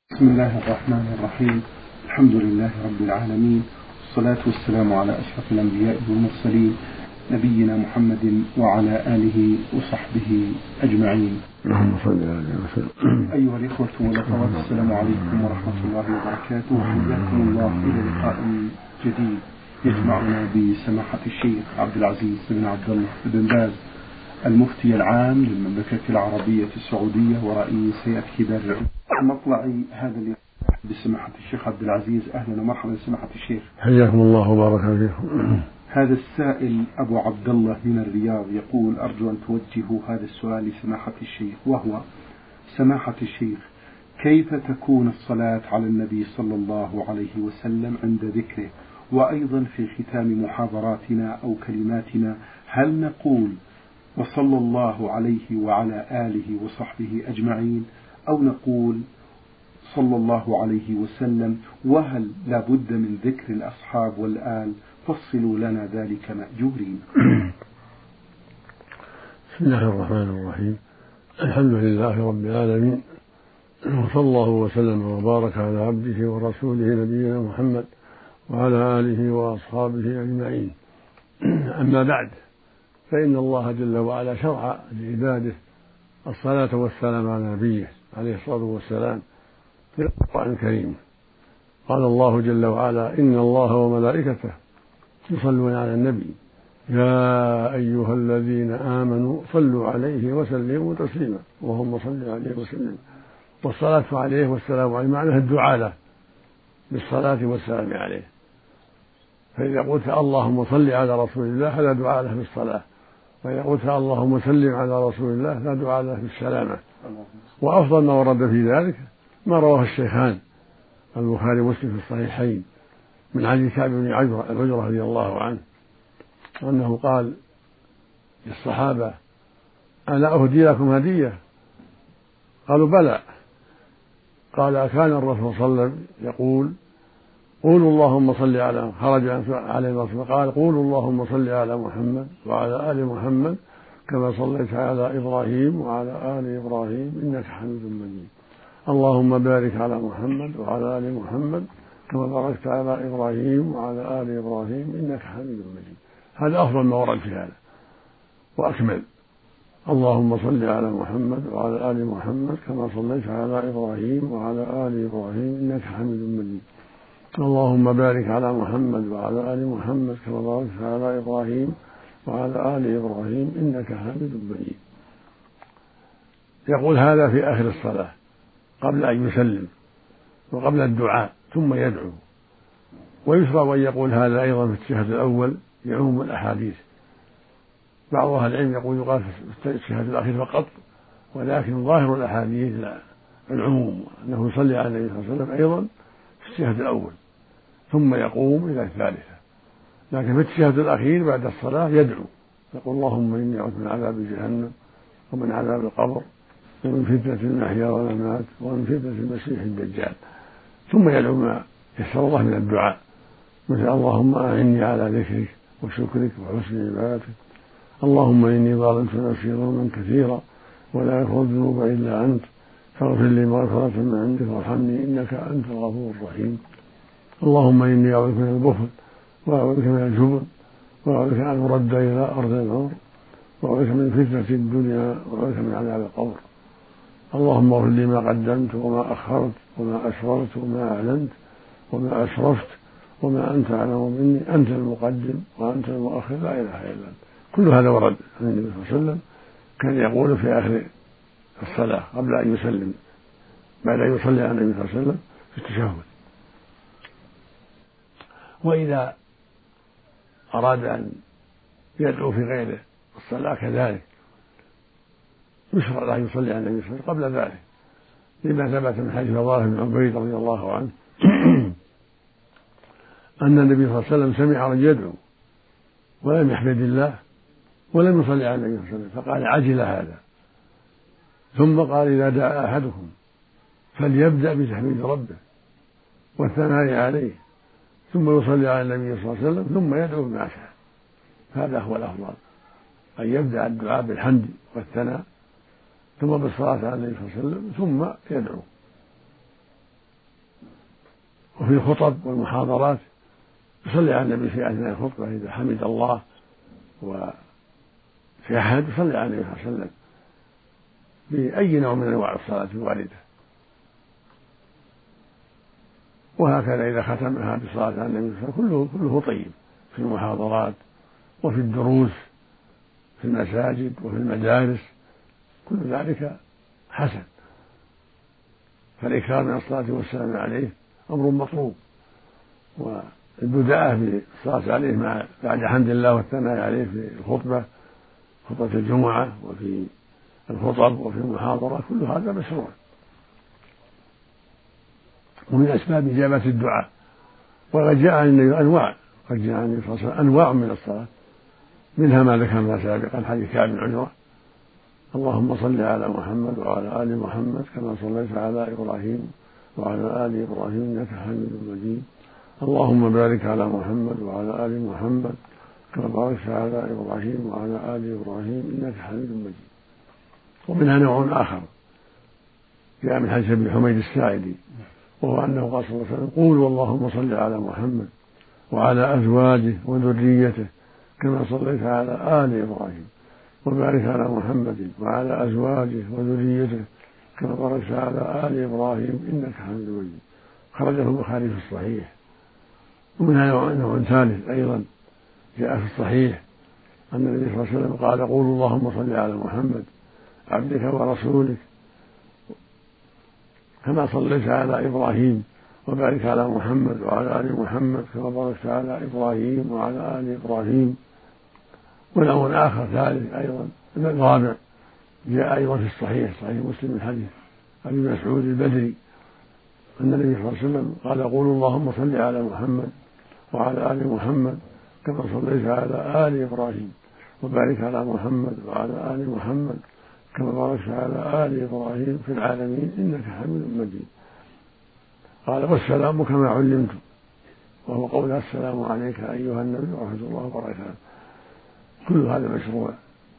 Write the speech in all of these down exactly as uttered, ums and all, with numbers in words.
بسم الله الرحمن الرحيم. الحمد لله رب العالمين، والصلاة والسلام على أشرف الأنبياء والمرسلين نبينا محمد وعلى آله وصحبه أجمعين. اللهم صل على وسلم. أيها الإخوة والأخوات، السلام عليكم ورحمة الله وبركاته، وحياكم الله إلى لقاء جديد يجمعنا بسماحة الشيخ عبد العزيز بن عبد الله بن باز، المفتي العام للمملكة العربية السعودية ورئيس هيئة كبار العلماء. مطلع هذا اللقاء بسماحة الشيخ عبد العزيز، أهلا ومرحبا سماحة الشيخ. حياكم الله وبارك فيكم. هذا السائل أبو عبد الله من الرياض يقول: أرجو أن توجهوا هذا السؤال لسماحة الشيخ، وهو: سماحة الشيخ، كيف تكون الصلاة على النبي صلى الله عليه وسلم عند ذكره؟ وأيضا في ختام محاضراتنا أو كلماتنا هل نقول وصلى الله عليه وعلى آله وصحبه أجمعين، أو نقول صلى الله عليه وسلم؟ وهل لا بد من ذكر الأصحاب والآل؟ فصلوا لنا ذلك مأجورين. بسم الله الرحمن الرحيم. الحمد لله رب العالمين، وصلى الله وسلم وبارك على عبده ورسوله نبينا محمد وعلى آله وأصحابه أجمعين. أما بعد، فإن الله جل وعلا شرع لعباده الصلاة والسلام على نبيه عليه الصلاة والسلام في القرآن الكريم. قال الله جل وعلا: إن الله وملائكته يصلون على النبي يا أيها الذين آمنوا صلوا عليه وسلموا تسليما. اللهم صل عليه وسلم. والصلاة عليه والسلام عليه معناها الدعاء له بالصلاة والسلام عليه. فإذا قلت اللهم صل على رسول الله فلا دعاء له بالصلاة، وإذا قلت اللهم سلم على رسول الله لا دعاء له بالسلامة. وأفضل ما ورد في ذلك ما رواه الشيخان البخاري ومسلم في الصحيحين من حديث كعب بن عجرة رضي الله عنه أنه قال للصحابة: ألا أهدي لكم هدية؟ قالوا: بلى. قال: كان الرسول صلى الله عليه وسلم يقول: قولوا اللهم صل على، خرج عليه الرسول قال: قولوا اللهم صل على محمد وعلى آل محمد كما صليت على إبراهيم وعلى آل إبراهيم إنك حميد مجيد. اللهم بارك على محمد وعلى آل محمد كما باركت على إبراهيم وعلى آل إبراهيم إنك حميد مجيد. هذا أفضل ما ورد في هذا وأكمل. اللهم صل على محمد وعلى آل محمد كما صليت على إبراهيم وعلى آل إبراهيم إنك حميد مجيد. اللهم بارك على محمد وعلى آل محمد كما باركت على إبراهيم وعلى آل إبراهيم إنك حميد مجيد. يقول هذا في آخر الصلاة قبل أن يسلم وقبل الدعاء، ثم يدعو. ويشرع أن يقول هذا أيضا في التشهد الأول يعم الأحاديث. بعض أهل العلم يقول يقال في التشهد الأخير فقط، ولكن ظاهر الأحاديث العموم أنه يصلي على النبي صلى الله عليه وسلم أيضا في التشهد الأول ثم يقوم إلى الثالثة. لكن في التشهد الأخير بعد الصلاة يدعو، يقول: اللهم إني أعوذ من عذاب جهنم ومن عذاب القبر ومن فتنة المحيا والممات ومن فتنة المسيح الدجال. ثم يدعو ما يسر الله من الدعاء، مثل: اللهم أعني على ذكرك وشكرك وحسن عبادتك. اللهم إني ظلمت نفسي ظلما كثيرا ولا يغفر الذنوب إلا أنت فاغفر لي مغفرة من عندك وارحمني إنك أنت الغفور الرحيم. اللهم إني أعوذ من البخل وأعوذ من الجبن وأعوذ أن أرد إلى أرض العمر وأعوذ من فتنة الدنيا وأعوذ من عذاب القبر. اللهم اغفر لي ما قدمت وما أخرت وما أسررت وما أعلنت وما أسرفت وما أنت أعلم مني، أنت المقدم وأنت المؤخر لا إله إلا أنت. كل هذا ورد عن النبي صلى الله عليه وسلم، كان يقول في آخر الصلاة قبل أن يسلم بعد أن يصلي على النبي صلى الله عليه وسلم في التشهد. وإذا أراد أن يدعو في غير الصلاة كذلك يشرع له أن يصلي على النبي صلى الله عليه وسلم قبل ذلك، لما ثبت من حديث فضالة بن عبيد رضي الله عنه أن النبي صلى الله عليه وسلم سمع رجل يدعو ولم يحمد الله ولم يصلي على النبي صلى الله عليه وسلم، فقال: عجل هذا. ثم قال: إذا دعا أحدكم فليبدأ بتحميد ربه والثناء عليه ثم يصلي على النبي صلى الله عليه وسلم ثم يدعو بما شاء. هذا هو الأفضل، أن يبدأ الدعاء بالحمد والثناء ثم بالصلاة على النبي صلى الله عليه وسلم ثم يدعو. وفي الخطب والمحاضرات يصلي على النبي في أثناء الخطبة إذا حمد الله، وفي أحد يصلي على النبي صلى الله عليه وسلم بأي نوع من أنواع الصلاة الواردة. وهكذا إذا ختمها بصلاة على النبي صلى الله عليه وسلم كله كله طيب في المحاضرات وفي الدروس في المساجد وفي المدارس، كل ذلك حسن. فالإكثار من الصلاة والسلام عليه أمر مطلوب، والبداءة بالصلاة عليه مع بعد حمد الله والثناء عليه في الخطبة، خطبة الجمعة وفي الخطب وفي المحاضرة، كل هذا مشروع. ومن أسباب إجابة الدعاء. وقد جاء عن النبي أنواع قد جاء عن النبي صلى الله عليه وسلم أنواع من الصلاة، منها ما ذكرنا سابقا حديث كعب بن عجرة: اللهم صل على محمد وعلى آل محمد كما صليت على إبراهيم وعلى آل إبراهيم إنك حميد مجيد، اللهم بارك على محمد وعلى آل محمد كما باركت على إبراهيم وعلى آل إبراهيم إنك حميد مجيد. ومنها نوع آخر جاء من حديث ابن حميد الساعدي، وهو أنه قال صلى الله عليه وسلم: قولوا اللهم صل على محمد وعلى أزواجه وذريته كما صليت على آل إبراهيم، وبارك على محمد وعلى أزواجه وذريته كما باركت على آل إبراهيم إنك حميد مجيد. خرجه البخاري في الصحيح. ومنها نوع ثالث أيضا جاء في الصحيح أن النبي صلى الله عليه وسلم قال: قولوا اللهم صل على محمد عبدك ورسولك كما صليت على إبراهيم، وبارك على محمد وعلى آل محمد كما باركت على إبراهيم وعلى آل إبراهيم. ونوع آخر ثالث أيضا الرابع جاء أيضا في الصحيح صحيح مسلم من حديث أبي مسعود البدري أن النبي صلى الله عليه وسلم قال: قولوا اللهم صل على محمد وعلى آل محمد كما صليت على آل إبراهيم، وبارك على محمد وعلى آل محمد كما باركت على آل إبراهيم في العالمين إنك حميد مجيد. قال: والسلام كما علمتم، وهو قول السلام عليك أيها النبي ورحمة الله وبركاته. كل هذا مشروع،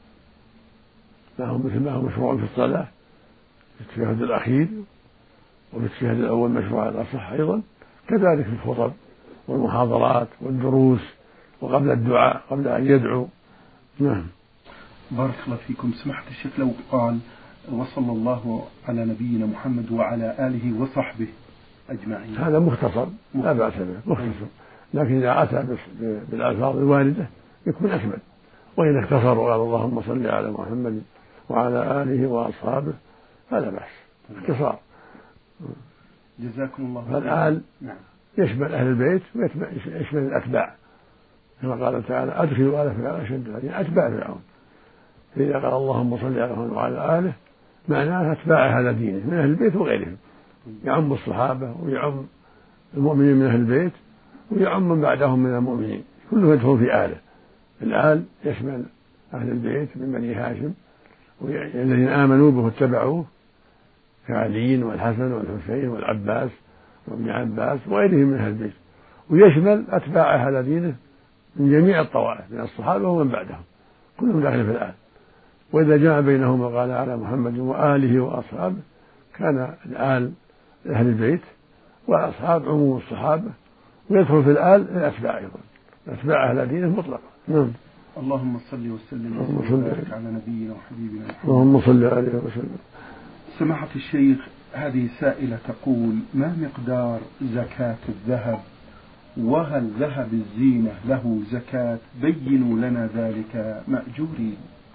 مثل ما هو مشروع في الصلاة في التشهد الأخير، وفي التشهد الأول مشروع على الأصح أيضا، كذلك في الخطب والمحاضرات والدروس وقبل الدعاء قبل أن يدعو. نعم. بارك الله فيكم. سمحت الشيخ لو قال: وصلى الله على نبينا محمد وعلى آله وصحبه أجمعين، هذا مختصر لا بأس به، مختصر، لكن إذا أتى بالألفاظ الواردة يكون أكمل. وإذا اختصر وقال اللهم صل على محمد وعلى آله وأصحابه فلا بأس، اختصار. جزاكم الله خيرا. فالآل يشمل أهل البيت ويشمل الأتباع، كما قال تعالى: أدخلوا آل فرعون أشد العذاب، أتباع فرعون. فإذا قال اللهم صل على محمد وعلى آله معناه أتباع على دينه من أهل البيت وغيرهم، يعم الصحابة ويعم المؤمنين من أهل البيت ويعم من بعدهم من المؤمنين، كله يدخل في آله. الآل يشمل أهل البيت من بني هاشم الذين آمنوا به واتبعوه كعلي والحسن والحسين والعباس وابن عباس وغيرهم من أهل البيت، ويشمل أتباع على دينه من جميع الطوائف من الصحابة ومن بعدهم، كلهم داخل في الآل. وإذا جاء بينهما قال على محمد وآله وأصحابه، كان الآل أهل البيت والأصحاب عموم الصحابة، ويدخل في الآل الأتباع أيضا، أتباع أهل دينه مطلقا. نعم. اللهم صل وسلم وبارك على نبينا وحبيبنا محمد. اللهم صل عليه وسلم. سماحة الشيخ، هذه سائلة تقول: ما مقدار زكاة الذهب؟ وهل ذهب الزينة له زكاة؟ بينوا لنا ذلك مأجورين.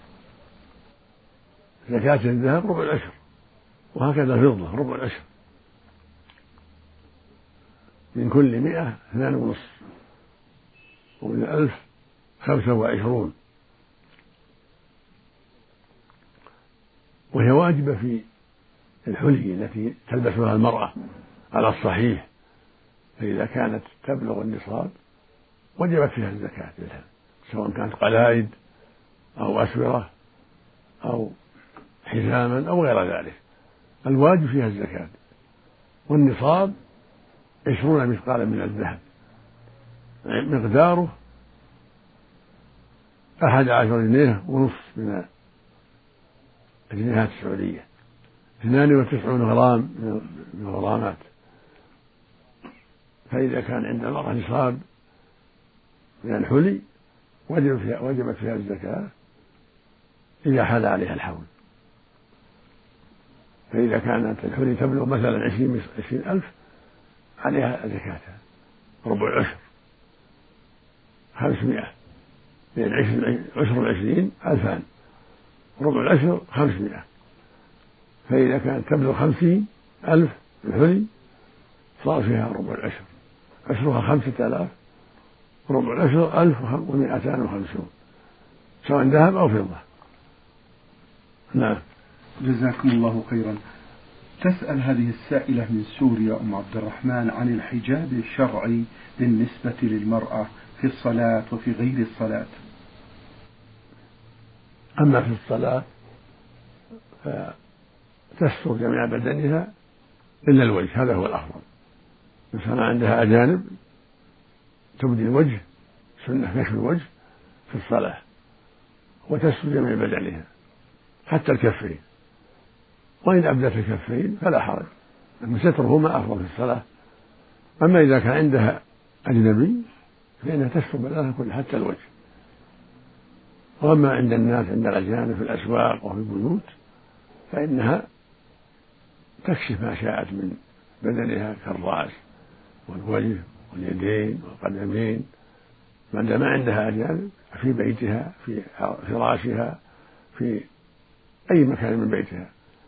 زكاة الذهب ربع العشر، وهكذا الفضة ربع العشر، من كل مئة اثنان ونصف، ومن الألف خمسة وعشرون. وهي واجبة في الحلي التي تلبسها المرأة على الصحيح، فإذا كانت تبلغ النصاب وجبت فيها الزكاة منها، سواء كانت قلائد أو أسورة أو حزاما أو غير ذلك، الواجب فيها الزكاة. والنصاب عشرون مثقالا من الذهب، مقداره أحد عشر جنيه ونصف من الجنيهات السعودية، اثنان وتسعون غرام من الغرامات. فإذا كان عند المرأة نصاب من الحلي وجب فيها وجبت فيها الزكاة إذا حال عليها الحول. فإذا كانت الحلي تبلغ مثلا عشرين عشرين ألف عليها زكاتها ربع العشر خمسمائة، لأن عشر العشرين ألفان، ربع العشر خمسمائة. فإذا كانت تبلغ خمسين ألف الحلي صار فيها ربع العشر، عشرها خمسة آلاف، ربع العشر ألف ومائتان وخمسون، سواء ذهب أو فضة. نعم. جزاكم الله خيرا. تسأل هذه السائلة من سوريا أم عبد الرحمن عن الحجاب الشرعي بالنسبة للمرأة في الصلاة وفي غير الصلاة. أما في الصلاة فتستر جميع بدنها إلا الوجه، هذا هو الأفضل. إن كان عندها أجانب تبدي الوجه، سنة كشف الوجه في الصلاة، وتستر جميع بدنها حتى الكفين، وإن أبدت الكفين فلا حرج، أن سترهما أفضل في الصلاة. أما إذا كان عندها أجنبي فإنها تستر بدنها كلها حتى الوجه. وأما عند الناس عند الأجانب في الأسواق وفي البيوت فإنها تكشف ما شاءت من بدنها كالرأس والوجه واليدين والقدمين، ما دام عندها أجانب في بيتها في فراشها في أي مكان من بيتها.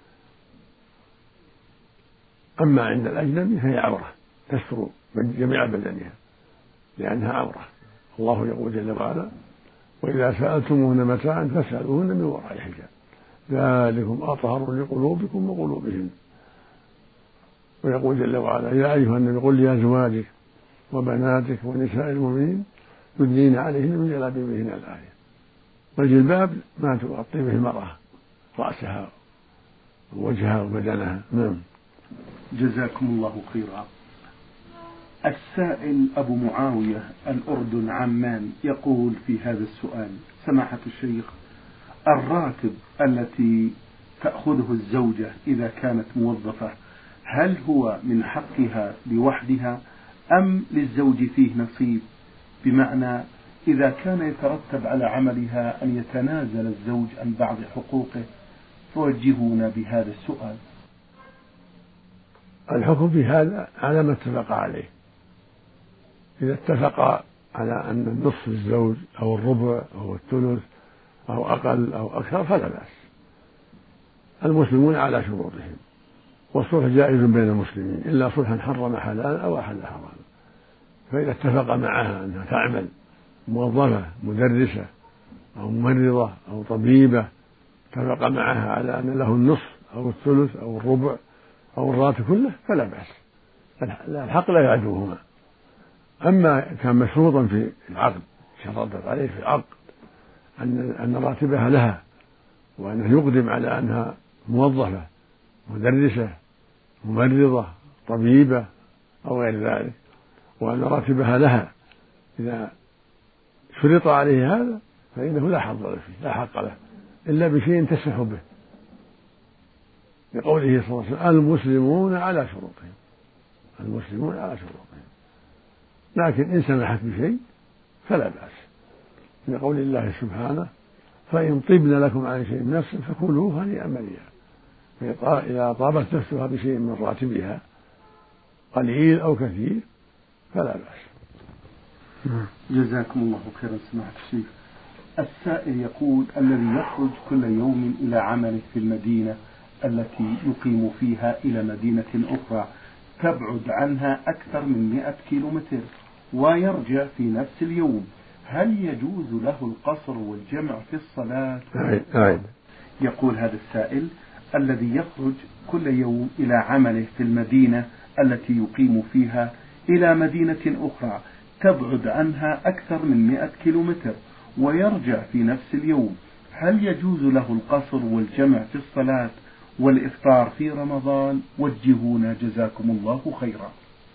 أما عند الأجنبي فهي عورة، تستر جميع بدنها لأنها عورة. الله يقول جل وعلا: وإذا سألتموهن متاعا فاسألوهن من وراء حجاب ذلكم أطهر لقلوبكم وقلوبهن. ويقول جل وعلا: يا أيها النبي قل لأزواجك وبناتك ونساء المؤمنين يدنين عليهن من جلابيبهن الآية. والجلباب ما تغطي به المرأة رأسها ووجهها وبدنها. نعم. جزاكم الله خيرا. السائل أبو معاوية الأردن عمان يقول في هذا السؤال: سماحة الشيخ، الراتب التي تأخذه الزوجة إذا كانت موظفة هل هو من حقها لوحدها أم للزوج فيه نصيب؟ بمعنى إذا كان يترتب على عملها أن يتنازل الزوج عن بعض حقوقه، فوجهونا بهذا السؤال. الحكم في هذا على ما اتفق عليه. إذا اتفق على أن النصف للزوج أو الربع أو الثلث أو أقل أو أكثر فلا بأس. المسلمون على شروطهم، والصلح جائز بين المسلمين إلا صلحا حرم حلالا أو أحل حراما. فإذا اتفق معها أنها تعمل موظفة مدرسة أو ممرضة أو طبيبة، اتفق معها على أن له النصف أو الثلث أو الربع أو الراتب كله فلا بأس، الحق لا يعدوهما. أما كان مشروطا في العقد، شرطت عليه في العقد أن أن راتبها لها، وأنه يقدم على أنها موظفة مدرسة ممرضة طبيبة أو غير ذلك، وأن راتبها لها، إذا شرط عليه هذا فإنه لا حظ له فيه، لا حق له إلا بشيء تسمح به، لقوله صلى الله عليه وسلم: المسلمون على شروطهم، المسلمون على شروطهم. لكن إن سمحت بشيء فلا بأس، لقول الله سبحانه: فإن طبن لكم عن شيء من نفس فكلوه هنيئا مريئا. إذا طابت نفسها بشيء من راتبها قليل أو كثير فلا بأس. جزاكم الله خيرا سماحة الشيخ. السائل يقول: الذي يخرج كل يوم إلى عمله في المدينة التي يقيم فيها إلى مدينة أخرى تبعد عنها أكثر من مئة كيلومتر ويرجع في نفس اليوم، هل يجوز له القصر والجمع في الصلاة؟ أعيد. يقول هذا السائل: الذي يخرج كل يوم إلى عمله في المدينة التي يقيم فيها إلى مدينة أخرى تبعد عنها أكثر من مئة كيلومتر ويرجع في نفس اليوم، هل يجوز له القصر والجمع في الصلاة والإفطار في رمضان؟ وجهونا جزاكم الله خيرا.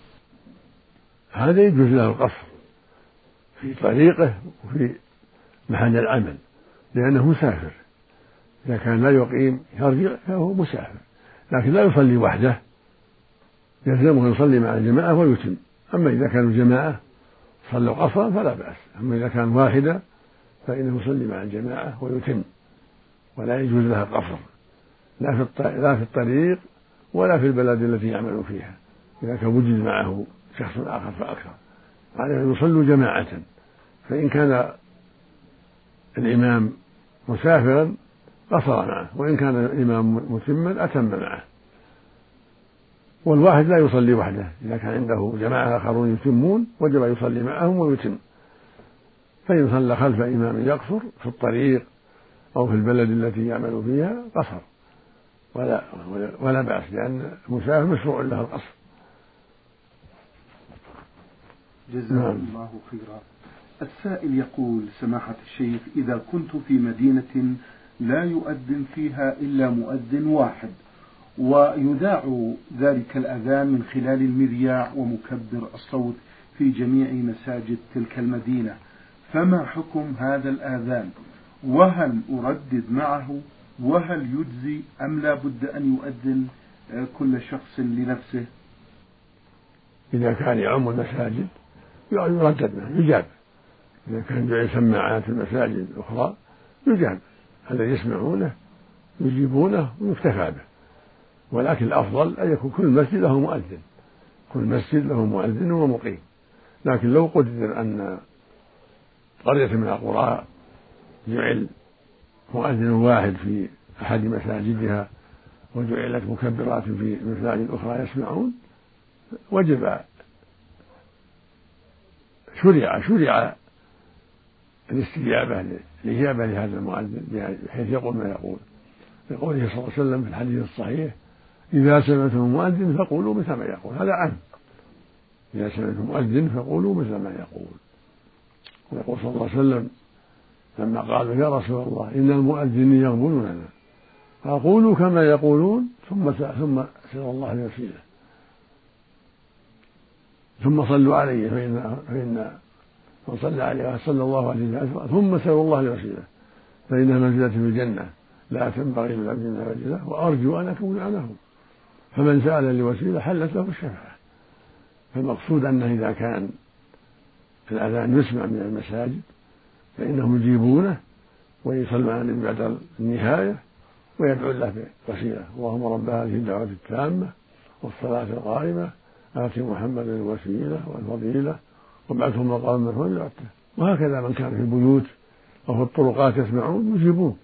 هذا يجوز له القصر في طريقه وفي محل العمل، لأنه مسافر. إذا كان لا يقيم يرجع فهو مسافر، لكن لا يصلي وحده، يلزمه يصلي مع الجماعة ويتم. أما إذا كانوا جماعة صلوا قصرا فلا بأس، أما إذا كان واحدة فإنه يصلي مع الجماعة ويتم، ولا يجوز لها القصر لا في الطريق ولا في البلد التي يعمل فيها إذا كان وجد معه شخص آخر فأكثر، عليه أن يصلوا جماعة. فإن كان الإمام مسافرا قصر معه، وإن كان الإمام متما أتم معه. والواحد لا يصلي وحده، إذا كان عنده جماعة آخرون يتمون وجب يصلي معهم ويتم. فإن صلى خلف إمام يقصر في الطريق أو في البلد التي يعمل فيها قصر ولا, ولا بأس، لأن المسافر مشروع له القصر. جزاكم نعم. الله خيرا. السائل يقول: سماحة الشيخ، إذا كنت في مدينة لا يؤذن فيها إلا مؤذن واحد، ويذاع ذلك الأذان من خلال المذياع ومكبر الصوت في جميع مساجد تلك المدينة، فما حكم هذا الآذان؟ وهل أردد معه؟ وهل يجزي أم لا بد أن يؤذن كل شخص لنفسه؟ إذا كان يعم المساجد يردد معه يجاب، إذا كان جاء سماعات المساجد الأخرى يجاب، الذي يسمعونه يجيبونه ويكتفى به. ولكن الأفضل أن يكون كل مسجد له مؤذن، كل مسجد له مؤذن ومقيم. لكن لو قدر أن قرية من القرى جعل مؤذن واحد في أحد مساجدها وجعلت مكبرات في مساجد أخرى يسمعون، وجب شرع شرع الاستجابة الإجابة لهذا المؤذن بحيث يقول ما يقول، يقوله صلى الله عليه وسلم في الحديث الصحيح: إذا سمعتم المؤذن فقولوا مثل ما يقول. هذا عام، إذا سمعتم المؤذن فقولوا مثل ما يقول. ويقول صلى الله عليه وسلم لما قالوا: يا رسول الله إن المؤذنين يغبنوننا، فقولوا كما يقولون ثم ثم سلوا الله الوسيلة، ثم صلوا عليه فإن فإن من صلى عليه صلى الله عليه وسلم، ثم سلوا الله الوسيلة فإنها منزلة في الجنة لا تنبغي للعبد من رجله، وأرجو أن أكون عنهم. فمن سأل الوسيلة حلت له الشفاعة. فالمقصود أنه إذا كان الأذان يسمع من المساجد فإنهم يجيبونه ويصلون على النبي بعد النهاية ويدعو له بالوسيلة: اللهم رب هذه الدعوة التامة والصلاة القائمة آت محمدا الوسيلة والفضيلة وابعثه مقاما محمودا. وهكذا من كان في البيوت أو في الطرقات يسمعون يجيبون،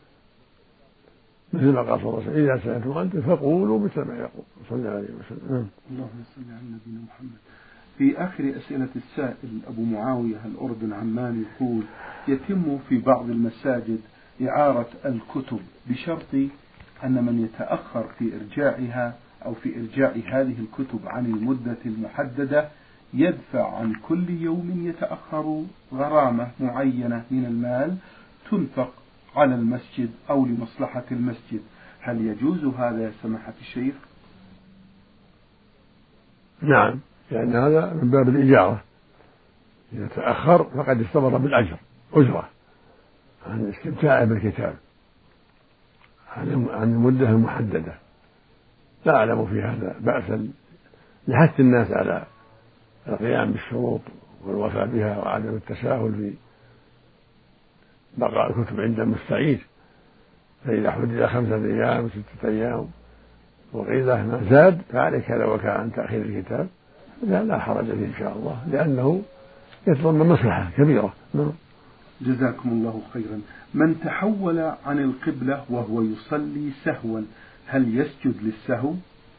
مثل ما قال صلى الله عليه وسلم: إذا سألتم أنتم فقولوا مثل ما يقول صلى الله عليه وسلم. اللهم صل على نبينا محمد. في آخر أسئلة السائل أبو معاوية الأردن عمان يقول: يتم في بعض المساجد إعارة الكتب بشرط أن من يتأخر في إرجاعها أو في إرجاع هذه الكتب عن المدة المحددة يدفع عن كل يوم يتأخر غرامة معينة من المال تنفق على المسجد أو لمصلحة المسجد. هل يجوز هذا يا سماحة الشيخ؟ نعم، لأن يعني هذا من باب الإجارة، إذا تأخر فقد استمر بالأجر أجرة عن استمتاعه بالكتاب عن المدة المحددة. لا أعلم في هذا بأسا لحث الناس على القيام بالشروط والوفاء بها وعدم التساهل في بقاء الكتب عند المستعير. فإذا حدد خمسة أيام ستة أيام وقيل ما زاد فعليك لو كان عن تأخير الكتاب لا, لا حرج فيه إن شاء الله، لأنه يتضمن مصلحة كبيرة. جزاكم الله خيرا. من تحول عن القبلة وهو يصلي سهوا هل يسجد للسهو؟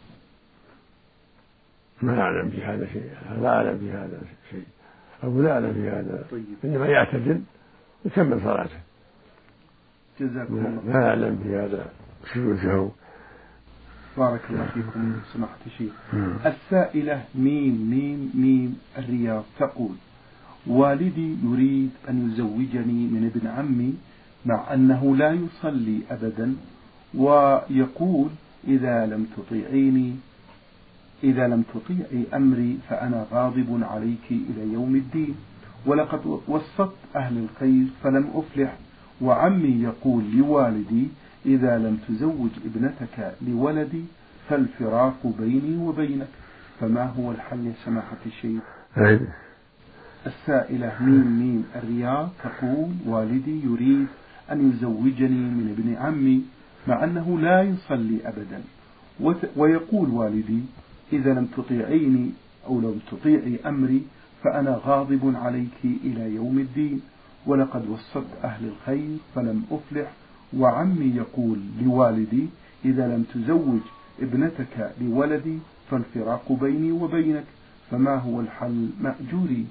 ما أعلم في هذا شيء، لا أعلم في هذا شيء أو لا أعلم في هذا. طيب. إنما يعتدل يكمل صلاته. جزاكم الله. لا أعلم في هذا سجود سهو. بارك الله فيكم سماحة الشيخ. السائلة ميم ميم ميم الرياض تقول: والدي يريد أن يزوجني من ابن عمي مع أنه لا يصلي أبدا، ويقول: إذا لم تطيعيني إذا لم تطيعي أمري فأنا غاضب عليك إلى يوم الدين، ولقد وسطت أهل الخير فلم أفلح، وعمي يقول لوالدي: إذا لم تزوج ابنتك لولدي فالفراق بيني وبينك، فما هو الحل يا سماحة الشيخ؟ أي. السائلة ميم ميم الرياض تقول والدي يريد أن يزوجني من ابن عمي مع أنه لا يصلي أبدا، ويقول والدي إذا لم تطيعيني أو لم تطيعي أمري فأنا غاضب عليك إلى يوم الدين، ولقد وصلت أهل الخير فلم أفلح، وعمي يقول لوالدي إذا لم تزوج ابنتك لولدي فالفراق بيني وبينك، فما هو الحل مأجوري؟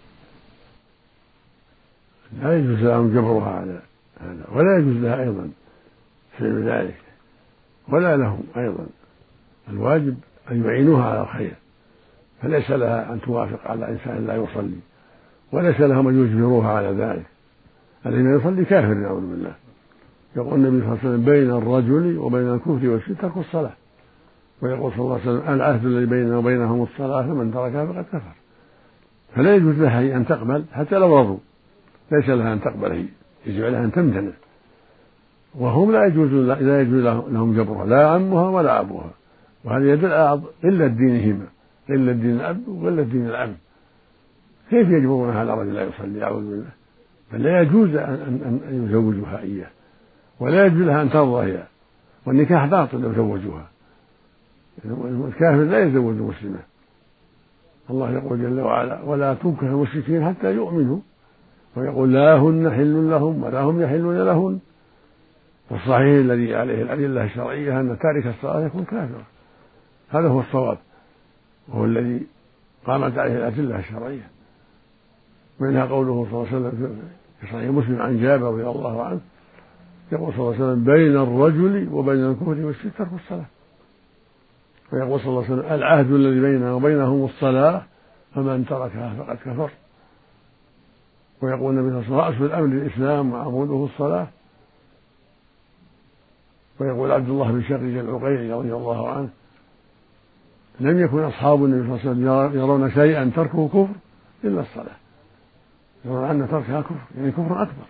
لا يجوز لهم جبرها على هذا، ولا يجوز لها أيضا فعل ذلك، ولا لهم أيضا. الواجب أن يعينوها على الخير، فليس لها أن توافق على إنسان لا يصلي، وليس لهم أن يجبروها على ذلك. الذي يصلي كافر نعوذ بالله. يقول النبي صلى الله عليه وسلم بين الرجل وبين الكفر والشرك ترك الصلاة، ويقول صلى الله عليه وسلم العهد الذي بيننا وبينهم الصلاة فمن تركها فقد كفر. فلا يجوز لها أن تقبل حتى لو رضوا، ليس لها أن تقبل هي، يجب عليها أن تمتنع. وهم لا يجوز لا يجوز لهم جبرها، لا عمها ولا أبوها، وهذا يدل على قلة دينهما، قلة دين الأب وقلة دين العم. كيف يجبرونها على رجل لا يصلي؟ أعوذ بالله. بل لا يجوز أن أن يزوجوها إياه، ولا يجوز لها أن ترضى هي، والنكاح باطل لو زوجوها. الكافر لا يزوج المسلمة. الله يقول جل وعلا ولا تنكح المشركين حتى يؤمنوا، ويقول لا هن حل لهم ولا هم يحلون لهن. والصحيح الذي عليه الأدلة الشرعية أن تارك الصلاة يكون كافرا، هذا هو الصواب، وهو الذي قامت عليه الأدلة الشرعية. منها قوله صلى الله عليه وسلم في صحيح مسلم عن جابر رضي الله عنه يقول صلى الله عليه وسلم بين الرجل وبين الكفر والشرك ترك الصلاة، ويقول صلى الله عليه وسلم العهد الذي بيننا وبينهم الصلاة فمن تركها فقد كفر. ويقول النبي صلى الله عليه وسلم رأس الأمر الإسلام وعموده الصلاة. ويقول عبد الله بن شقيق العقيلي رضي الله عنه لم يكن أصحاب النبي صلى الله عليه وسلم يرون شيئا تركه كفر إلا الصلاة، يرون أن تركها كفر يعني كفر أكبر.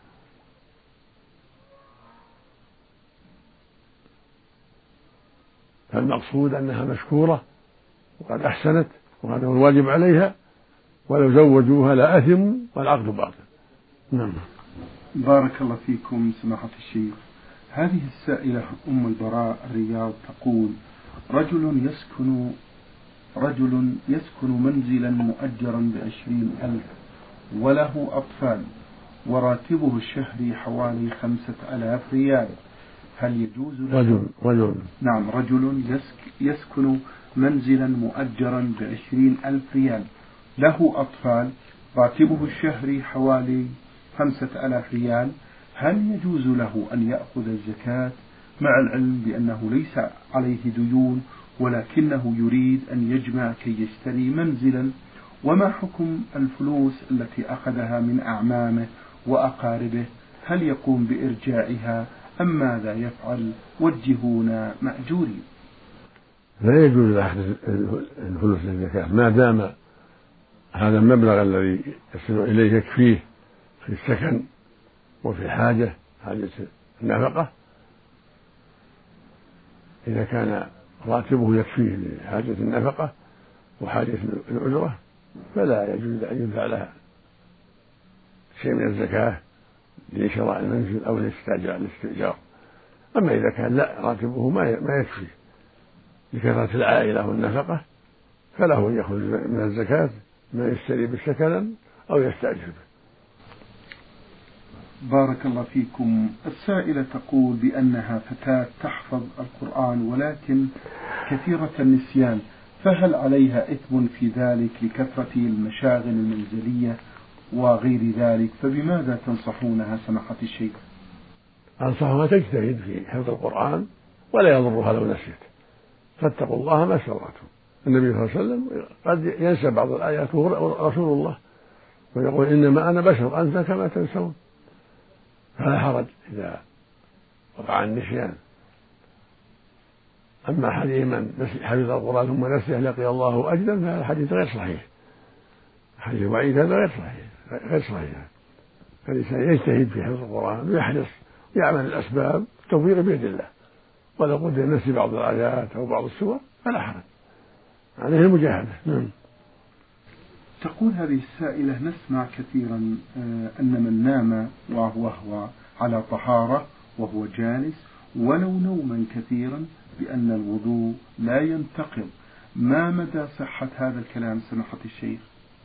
فالمقصود أنها مشكورة وقد أحسنت، وهذا هو الواجب عليها، ولو زوجوها لا أثموا والعقد باطل. نعم. بارك الله فيكم سماحة الشيخ. هذه السائلة أم البراء الرياض تقول رجل يسكن رجل يسكن منزلا مؤجرا بعشرين ألف وله أطفال، وراتبه الشهري حوالي خمسة ألاف ريال، هل يجوز له؟ رجل رجل نعم رجل يسك يسكن منزلا مؤجرا بعشرين ألف ريال، له أطفال، راتبه الشهري حوالي خمسة ألاف ريال، هل يجوز له أن يأخذ الزكاة مع العلم بأنه ليس عليه ديون ولكنه يريد أن يجمع كي يشتري منزلا؟ وما حكم الفلوس التي أخذها من أعمامه وأقاربه، هل يقوم بإرجاعها أم ماذا يفعل؟ وجهونا مأجورين. لا يجوز أخذ الفلوس للزكاة ما دام هذا المبلغ الذي يصل إليه يكفيه في السكن وفي حاجة حاجة النفقة. إذا كان راتبه يكفيه لحاجة النفقة وحاجة الأجرة فلا يجوز أن يدفع لها شيء من الزكاة لشراء المنزل أو الاستئجار. أما إذا كان لا راتبه ما يكفي لكثرة العائلة والنفقة فله أن يأخذ من الزكاة ما يشتري بالسكن أو يستأجر به. بارك الله فيكم. السائلة تقول بأنها فتاة تحفظ القرآن ولكن كثيرة النسيان، فهل عليها إثم في ذلك لكثرة المشاغل المنزلية وغير ذلك؟ فبماذا تنصحونها سماحة الشيخ؟ أنصحها تجتهد في حفظ القرآن ولا يضرها لو نسيت، فاتقوا الله ما استطعتم. النبي صلى الله عليه وسلم قد ينسى بعض الآيات وهو رسول الله ويقول إنما أنا بشر أنسى كما تنسون، فلا حرج إذا وقع النسيان. أما حديث من حفظ القرآن ثم نسيه لقي الله أجدا فهذا الحديث غير صحيح، حديث وعيد هذا غير صحيح غير صحيح. فالإنسان يجتهد في حفظ القرآن ويحرص ويعمل الأسباب، التوفيق بيد الله، ولو قدر نسي بعض الآيات أو بعض السور فلا حرج. عليه المجاهدة. نعم. تقول هذه السائلة: نسمع كثيرا أن من نام وهو على طهارة وهو جالس ولو نوما كثيرا بأن الوضوء لا ينتقض، ما مدى صحة هذا الكلام سماحة الشيخ؟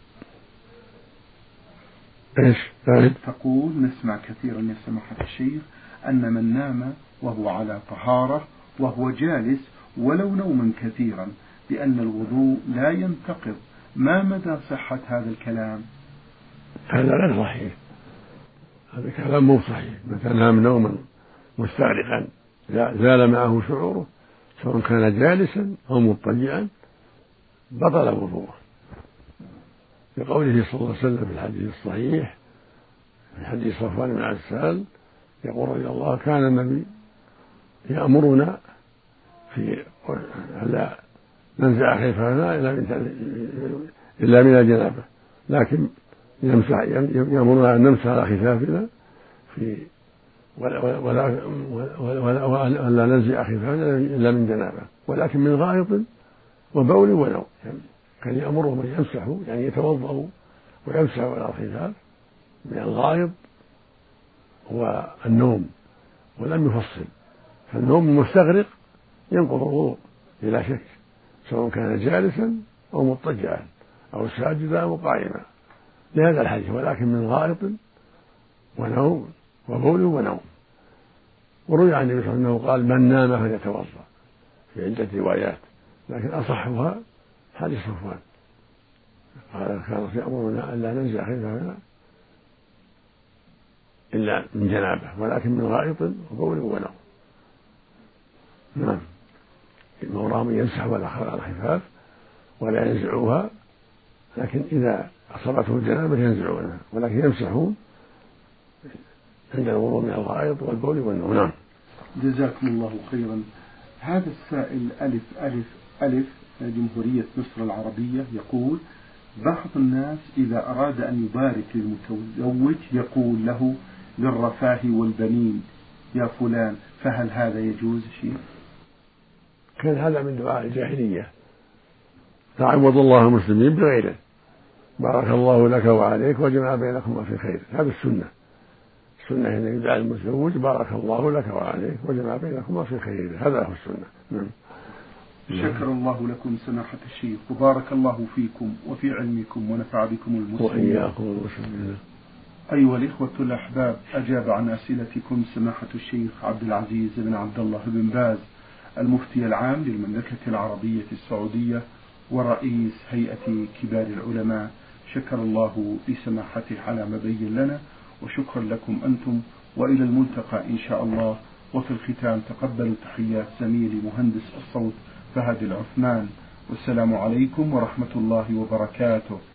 إيش؟ تقول: نسمع كثيرا يا سماحة الشيخ أن من نام وهو على طهارة وهو جالس ولو نوما كثيرا بأن الوضوء لا ينتقض، ما مدى صحة هذا الكلام؟ هذا غير صحيح، هذا كلام مو صحيح. متى نام نوما مستغرقا زال معه شعوره سواء كان جالسا أو مضطجعا بطل وضوءه، لقوله صلى الله عليه وسلم في الحديث الصحيح في حديث صفوان بن عسال يقول رضي الله: كان النبي يأمرنا في ألا ننزع خفافنا إلا من الجنابة، لكن يمسح يأمرنا أن نمسح على خفافنا في ولا ولا ولا ولا ننزع خفافنا إلا من جنابة، ولكن من غائط وبول ونوم. يعني كان يأمرهم أن يمسحوا، يعني يتوضأوا ويمسحوا على الخفاف من الغائط والنوم، ولم يفصل. فالنوم المستغرق ينقض الوضوء بلا شك، سواء كان جالسا أو مضطجعا أو ساجدا أو قائما لهذا الحديث، ولكن من غائط ونوم وبول ونوم. وروي عن النبي صلى الله عليه وسلم قال: من نام فليتوضأ، في عدة روايات، لكن أصحها حديث صفوان قال: كان يأمرنا ألا ننزع خفافنا إلا من جنابه، ولكن من غائط وبول ونوم. نعم. المرام يمسحوا على الخفاف ولا ينزعوها، لكن إذا أصابته الجنابة ينزعونها، ولكن يمسحون عند الوضوء من الغائط والبول والنوم. نعم. جزاكم الله خيرا. هذا السائل ألف ألف ألف جمهورية مصر العربية يقول: بعض الناس إذا أراد أن يبارك للمتزوج يقول له: للرفاه والبنين يا فلان، فهل هذا يجوز شيء؟ كان هذا من دعاء الجاهلية، تعوض الله المسلمين بغيره، بارك الله لك وعليك وجمع بينكما في خير. هذا السنة، السنة أن يدعى المتزوج: بارك الله لك وعليك وجمع بينكما في خير. هذا هو السنة. نعم. شكر الله لكم سماحة الشيخ، وبارك الله فيكم وفي علمكم ونفع بكم المسلمين وإياكم المسلمين. أيها الإخوة الأحباب، أجاب عن أسئلتكم سماحة الشيخ عبد العزيز بن عبد الله بن باز، المفتي العام للمملكة العربية السعودية ورئيس هيئة كبار العلماء. شكر الله لسماحته على ما بين لنا، وشكرا لكم أنتم، وإلى الملتقى إن شاء الله. وفي الختام تقبلوا تحيات زميلي مهندس الصوت فهد العثمان، والسلام عليكم ورحمة الله وبركاته.